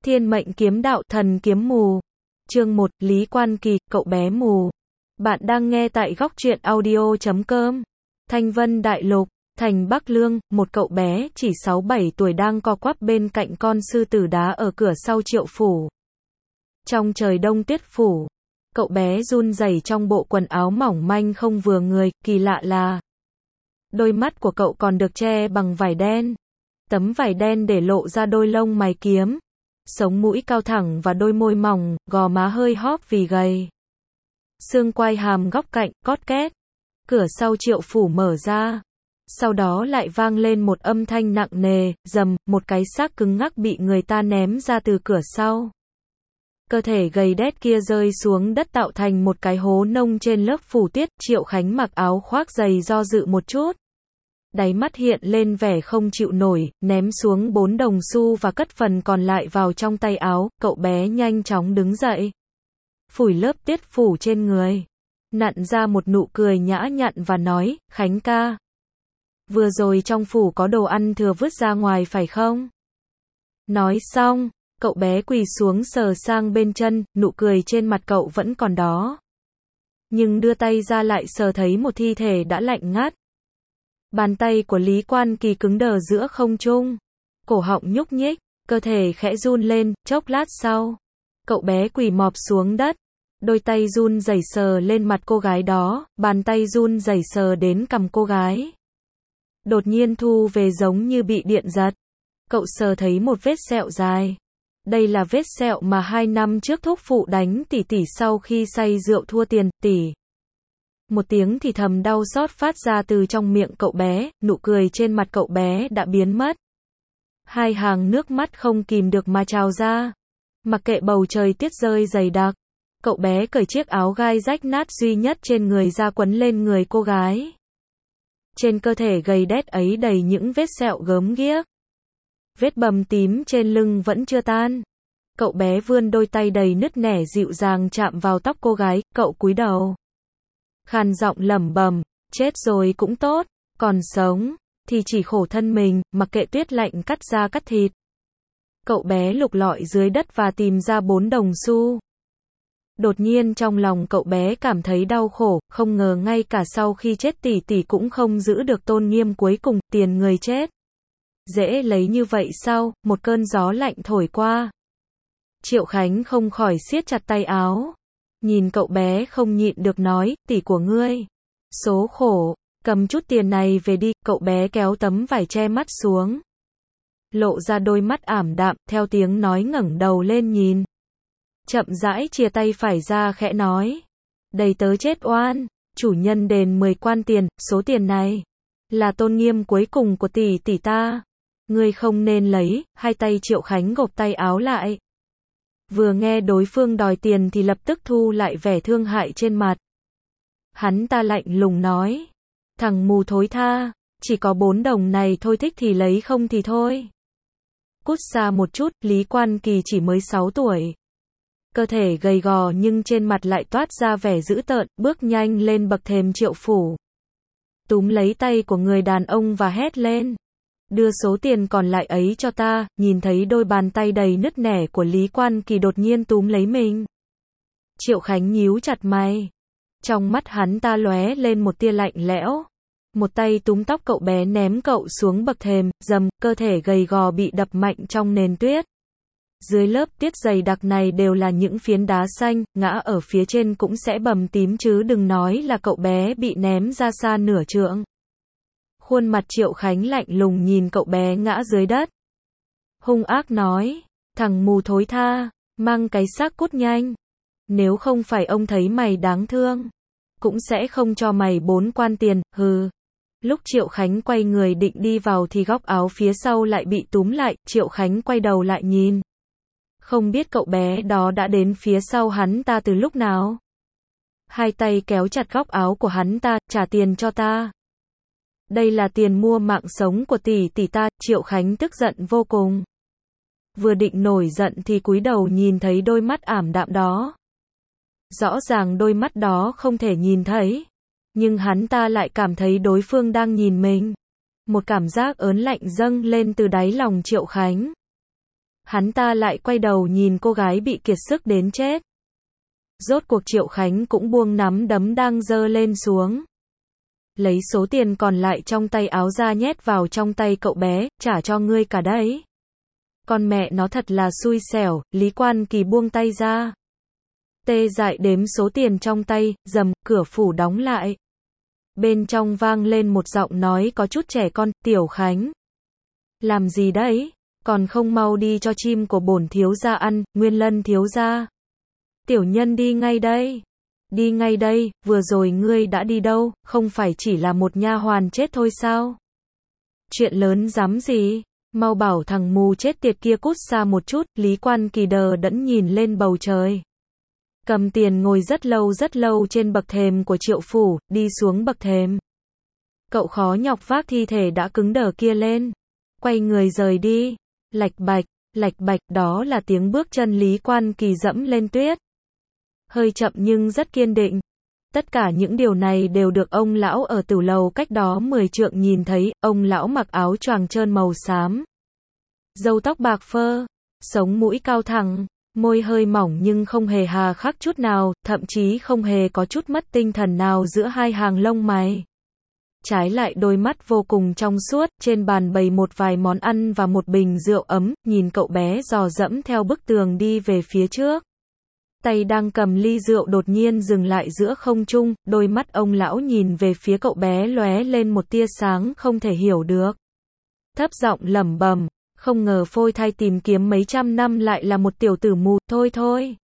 Thiên mệnh kiếm đạo, thần kiếm mù. Chương 1, Lý Quan Kỳ, cậu bé mù. Bạn đang nghe tại góc truyện audio.com. Thanh Vân Đại Lục, thành Bắc Lương, một cậu bé chỉ 6-7 tuổi đang co quắp bên cạnh con sư tử đá ở cửa sau Triệu phủ. Trong trời đông tuyết phủ, cậu bé run rẩy trong bộ quần áo mỏng manh không vừa người, kỳ lạ là đôi mắt của cậu còn được che bằng vải đen. Tấm vải đen để lộ ra đôi lông mày kiếm, sống mũi cao thẳng và đôi môi mỏng, gò má hơi hóp vì gầy. Xương quai hàm góc cạnh, cót két. Cửa sau Triệu phủ mở ra. Sau đó lại vang lên một âm thanh nặng nề, rầm, một cái xác cứng ngắc bị người ta ném ra từ cửa sau. Cơ thể gầy đét kia rơi xuống đất tạo thành một cái hố nông trên lớp phủ tuyết. Triệu Khánh mặc áo khoác dày do dự một chút. Đáy mắt hiện lên vẻ không chịu nổi, ném xuống 4 đồng xu và cất phần còn lại vào trong tay áo. Cậu bé nhanh chóng đứng dậy, phủi lớp tuyết phủ trên người, nặn ra một nụ cười nhã nhặn và nói, Khánh ca, vừa rồi trong phủ có đồ ăn thừa vứt ra ngoài phải không? Nói xong, cậu bé quỳ xuống sờ sang bên chân, nụ cười trên mặt cậu vẫn còn đó. Nhưng đưa tay ra lại sờ thấy một thi thể đã lạnh ngắt. Bàn tay của Lý Quan Kỳ cứng đờ giữa không trung, cổ họng nhúc nhích, cơ thể khẽ run lên. Chốc lát sau, cậu bé quỳ mọp xuống đất, đôi tay run rẩy sờ lên mặt cô gái đó, bàn tay run rẩy sờ đến cằm cô gái. Đột nhiên thu về giống như bị điện giật. Cậu sờ thấy một vết sẹo dài. Đây là vết sẹo mà 2 năm trước thúc phụ đánh tỷ tỷ sau khi say rượu thua tiền. Tỷ. Một tiếng thì thầm đau xót phát ra từ trong miệng cậu bé, nụ cười trên mặt cậu bé đã biến mất. 2 hàng nước mắt không kìm được mà trào ra. Mặc kệ bầu trời tuyết rơi dày đặc, cậu bé cởi chiếc áo gai rách nát duy nhất trên người ra quấn lên người cô gái. Trên cơ thể gầy đét ấy đầy những vết sẹo gớm ghiếc. Vết bầm tím trên lưng vẫn chưa tan. Cậu bé vươn đôi tay đầy nứt nẻ dịu dàng chạm vào tóc cô gái, cậu cúi đầu, khàn giọng lẩm bẩm, chết rồi cũng tốt, còn sống thì chỉ khổ thân mình, mặc kệ tuyết lạnh cắt da cắt thịt. Cậu bé lục lọi dưới đất và tìm ra 4 đồng xu. Đột nhiên trong lòng cậu bé cảm thấy đau khổ, không ngờ ngay cả sau khi chết tỷ tỷ cũng không giữ được tôn nghiêm cuối cùng, tiền người chết. Dễ lấy như vậy sao? Một cơn gió lạnh thổi qua. Triệu Khánh không khỏi siết chặt tay áo. Nhìn cậu bé không nhịn được nói, tỷ của ngươi. Số khổ, cầm chút tiền này về đi. Cậu bé kéo tấm vải che mắt xuống, lộ ra đôi mắt ảm đạm, theo tiếng nói ngẩng đầu lên nhìn. Chậm rãi chia tay phải ra khẽ nói, đầy tớ chết oan, chủ nhân đền 10 quan tiền, số tiền này là tôn nghiêm cuối cùng của tỷ tỷ ta. Ngươi không nên lấy. Hai tay Triệu Khánh gộp tay áo lại. Vừa nghe đối phương đòi tiền thì lập tức thu lại vẻ thương hại trên mặt. Hắn ta lạnh lùng nói, thằng mù thối tha, chỉ có 4 đồng này thôi, thích thì lấy không thì thôi. Cút xa một chút. Lý Quan Kỳ chỉ mới 6 tuổi. Cơ thể gầy gò nhưng trên mặt lại toát ra vẻ dữ tợn, bước nhanh lên bậc thềm Triệu phủ. Túm lấy tay của người đàn ông và hét lên, đưa số tiền còn lại ấy cho ta. Nhìn thấy đôi bàn tay đầy nứt nẻ của Lý Quan Kỳ đột nhiên túm lấy mình, Triệu Khánh nhíu chặt mày. Trong mắt hắn ta lóe lên một tia lạnh lẽo. Một tay túm tóc cậu bé ném cậu xuống bậc thềm, rầm, cơ thể gầy gò bị đập mạnh trong nền tuyết. Dưới lớp tuyết dày đặc này đều là những phiến đá xanh, ngã ở phía trên cũng sẽ bầm tím chứ đừng nói là cậu bé bị ném ra xa nửa trượng. Khuôn mặt Triệu Khánh lạnh lùng nhìn cậu bé ngã dưới đất. Hung ác nói, thằng mù thối tha, mang cái xác cút nhanh. Nếu không phải ông thấy mày đáng thương, cũng sẽ không cho mày 4 quan tiền, hừ. Lúc Triệu Khánh quay người định đi vào thì góc áo phía sau lại bị túm lại. Triệu Khánh quay đầu lại nhìn. Không biết cậu bé đó đã đến phía sau hắn ta từ lúc nào. Hai tay kéo chặt góc áo của hắn ta, trả tiền cho ta. Đây là tiền mua mạng sống của tỷ tỷ ta. Triệu Khánh tức giận vô cùng. Vừa định nổi giận thì cúi đầu nhìn thấy đôi mắt ảm đạm đó. Rõ ràng đôi mắt đó không thể nhìn thấy, nhưng hắn ta lại cảm thấy đối phương đang nhìn mình. Một cảm giác ớn lạnh dâng lên từ đáy lòng Triệu Khánh. Hắn ta lại quay đầu nhìn cô gái bị kiệt sức đến chết. Rốt cuộc Triệu Khánh cũng buông nắm đấm đang giơ lên xuống. Lấy số tiền còn lại trong tay áo ra nhét vào trong tay cậu bé, trả cho ngươi cả đấy. Con mẹ nó thật là xui xẻo, Lý Quan Kỳ buông tay ra. Tê dại đếm số tiền trong tay, rầm, cửa phủ đóng lại. Bên trong vang lên một giọng nói có chút trẻ con, Tiểu Khánh. Làm gì đấy, còn không mau đi cho chim của bổn thiếu gia ăn, Nguyên Lân thiếu gia. Tiểu nhân đi ngay đây. Đi ngay đây, vừa rồi ngươi đã đi đâu, không phải chỉ là một nha hoàn chết thôi sao? Chuyện lớn dám gì? Mau bảo thằng mù chết tiệt kia cút xa một chút, Lý Quan Kỳ đờ đẫn nhìn lên bầu trời. Cầm tiền ngồi rất lâu trên bậc thềm của Triệu phủ, đi xuống bậc thềm. Cậu khó nhọc vác thi thể đã cứng đờ kia lên. Quay người rời đi. Lạch bạch, đó là tiếng bước chân Lý Quan Kỳ dẫm lên tuyết. Hơi chậm nhưng rất kiên định. Tất cả những điều này đều được ông lão ở tử lầu cách đó 10 trượng nhìn thấy, ông lão mặc áo choàng trơn màu xám. Râu tóc bạc phơ, sống mũi cao thẳng, môi hơi mỏng nhưng không hề hà khắc chút nào, thậm chí không hề có chút mất tinh thần nào giữa hai hàng lông mày. Trái lại đôi mắt vô cùng trong suốt, trên bàn bày một vài món ăn và một bình rượu ấm, nhìn cậu bé dò dẫm theo bức tường đi về phía trước. Tay đang cầm ly rượu đột nhiên dừng lại giữa không trung, đôi mắt ông lão nhìn về phía cậu bé lóe lên một tia sáng không thể hiểu được. Thấp giọng lẩm bẩm, không ngờ phôi thai tìm kiếm mấy trăm năm lại là một tiểu tử mù, thôi.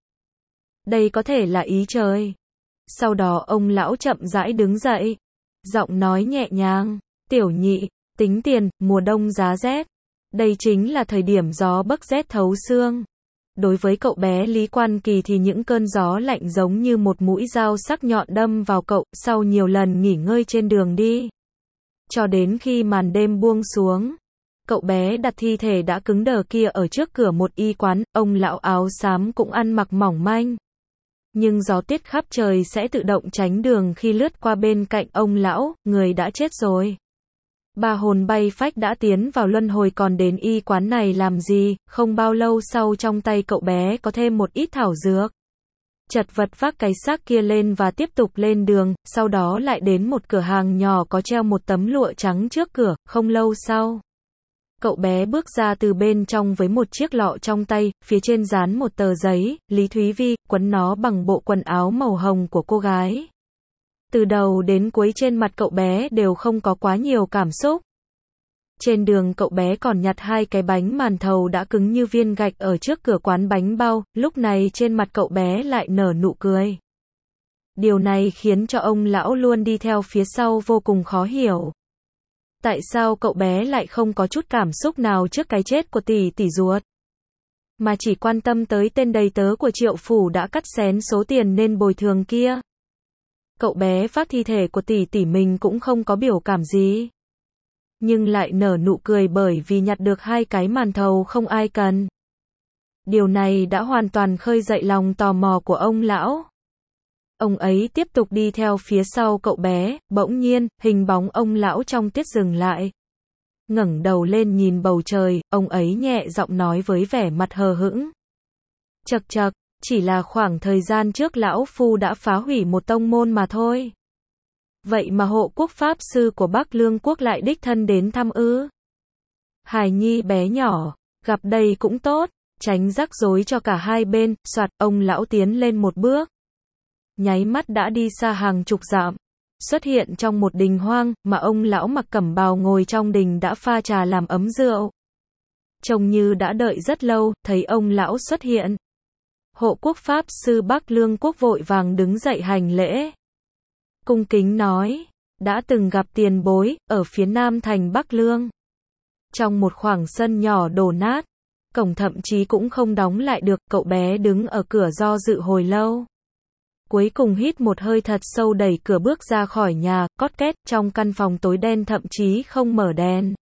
Đây có thể là ý trời. Sau đó ông lão chậm rãi đứng dậy, giọng nói nhẹ nhàng, Tiểu nhị, tính tiền, mùa đông giá rét. Đây chính là thời điểm gió bấc rét thấu xương. Đối với cậu bé Lý Quan Kỳ thì những cơn gió lạnh giống như một mũi dao sắc nhọn đâm vào cậu, sau nhiều lần nghỉ ngơi trên đường đi. Cho đến khi màn đêm buông xuống, cậu bé đặt thi thể đã cứng đờ kia ở trước cửa một y quán, ông lão áo xám cũng ăn mặc mỏng manh. Nhưng gió tuyết khắp trời sẽ tự động tránh đường khi lướt qua bên cạnh ông lão, người đã chết rồi. Ba hồn bay phách đã tiến vào luân hồi còn đến y quán này làm gì, không bao lâu sau trong tay cậu bé có thêm một ít thảo dược. Chật vật vác cái xác kia lên và tiếp tục lên đường, sau đó lại đến một cửa hàng nhỏ có treo một tấm lụa trắng trước cửa, không lâu sau. Cậu bé bước ra từ bên trong với một chiếc lọ trong tay, phía trên dán một tờ giấy, Lý Thúy Vi, quấn nó bằng bộ quần áo màu hồng của cô gái. Từ đầu đến cuối trên mặt cậu bé đều không có quá nhiều cảm xúc. Trên đường cậu bé còn nhặt 2 cái bánh màn thầu đã cứng như viên gạch ở trước cửa quán bánh bao, lúc này trên mặt cậu bé lại nở nụ cười. Điều này khiến cho ông lão luôn đi theo phía sau vô cùng khó hiểu. Tại sao cậu bé lại không có chút cảm xúc nào trước cái chết của tỷ ruột? Mà chỉ quan tâm tới tên đầy tớ của Triệu phủ đã cắt xén số tiền nên bồi thường kia. Cậu bé vác thi thể của tỷ mình cũng không có biểu cảm gì. Nhưng lại nở nụ cười bởi vì nhặt được 2 cái màn thầu không ai cần. Điều này đã hoàn toàn khơi dậy lòng tò mò của ông lão. Ông ấy tiếp tục đi theo phía sau cậu bé, bỗng nhiên, hình bóng ông lão trong tuyết dừng lại. Ngẩng đầu lên nhìn bầu trời, ông ấy nhẹ giọng nói với vẻ mặt hờ hững. Chậc chậc, chỉ là khoảng thời gian trước lão phu đã phá hủy một tông môn mà thôi. Vậy mà hộ quốc pháp sư của Bắc Lương quốc lại đích thân đến thăm ư? Hài nhi bé nhỏ, gặp đây cũng tốt, tránh rắc rối cho cả hai bên, soạt, ông lão tiến lên một bước. Nháy mắt đã đi xa hàng chục dặm, xuất hiện trong một đình hoang, mà ông lão mặc cẩm bào ngồi trong đình đã pha trà làm ấm rượu. Trông như đã đợi rất lâu, thấy ông lão xuất hiện. Hộ quốc pháp sư Bắc Lương quốc vội vàng đứng dậy hành lễ. Cung kính nói, đã từng gặp tiền bối, ở phía nam thành Bắc Lương. Trong một khoảng sân nhỏ đổ nát, cổng thậm chí cũng không đóng lại được, cậu bé đứng ở cửa do dự hồi lâu. Cuối cùng hít một hơi thật sâu đẩy cửa bước ra khỏi nhà, cót két, trong căn phòng tối đen thậm chí không mở đèn.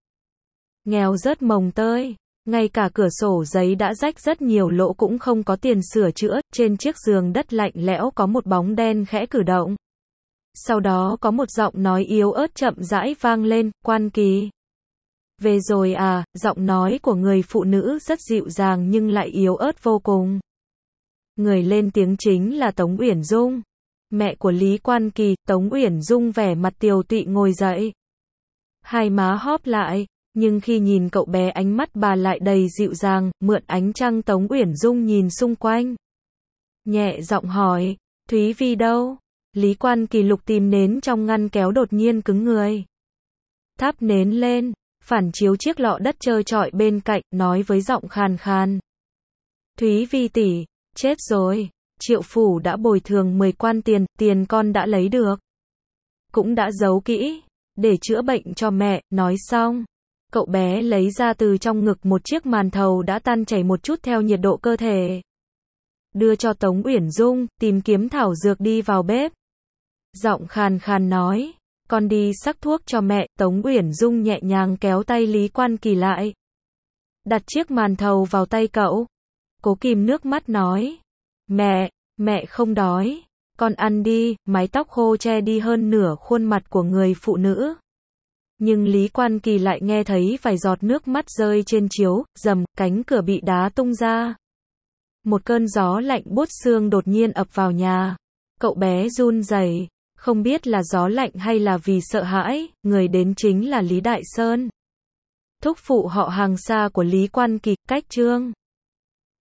Nghèo rớt mồng tơi, ngay cả cửa sổ giấy đã rách rất nhiều lỗ cũng không có tiền sửa chữa, trên chiếc giường đất lạnh lẽo có một bóng đen khẽ cử động. Sau đó có một giọng nói yếu ớt chậm rãi vang lên, Quan Kỳ. Về rồi à, giọng nói của người phụ nữ rất dịu dàng nhưng lại yếu ớt vô cùng. Người lên tiếng chính là Tống Uyển Dung. Mẹ của Lý Quan Kỳ. Tống Uyển Dung vẻ mặt tiều tụy ngồi dậy. Hai má hóp lại, nhưng khi nhìn cậu bé ánh mắt bà lại đầy dịu dàng, mượn ánh trăng Tống Uyển Dung nhìn xung quanh. Nhẹ giọng hỏi, Thúy Vi đâu? Lý Quan Kỳ lục tìm nến trong ngăn kéo đột nhiên cứng người. Thắp nến lên, phản chiếu chiếc lọ đất trơ trọi bên cạnh, nói với giọng khàn khàn. Thúy Vi tỷ, chết rồi, Triệu phủ đã bồi thường 10 quan tiền, tiền con đã lấy được. Cũng đã giấu kỹ, để chữa bệnh cho mẹ, nói xong. Cậu bé lấy ra từ trong ngực một chiếc màn thầu đã tan chảy một chút theo nhiệt độ cơ thể. Đưa cho Tống Uyển Dung, tìm kiếm thảo dược đi vào bếp. Giọng khàn khàn nói, con đi sắc thuốc cho mẹ. Tống Uyển Dung nhẹ nhàng kéo tay Lý Quan Kỳ lại. Đặt chiếc màn thầu vào tay cậu. Cố kìm nước mắt nói, mẹ không đói. Con ăn đi. Mái tóc khô che đi hơn nửa khuôn mặt của người phụ nữ. Nhưng Lý Quan Kỳ lại nghe thấy vài giọt nước mắt rơi trên chiếu, rầm, cánh cửa bị đá tung ra. Một cơn gió lạnh buốt xương đột nhiên ập vào nhà. Cậu bé run rẩy, không biết là gió lạnh hay là vì sợ hãi, người đến chính là Lý Đại Sơn. Thúc phụ họ hàng xa của Lý Quan Kỳ, cách Trương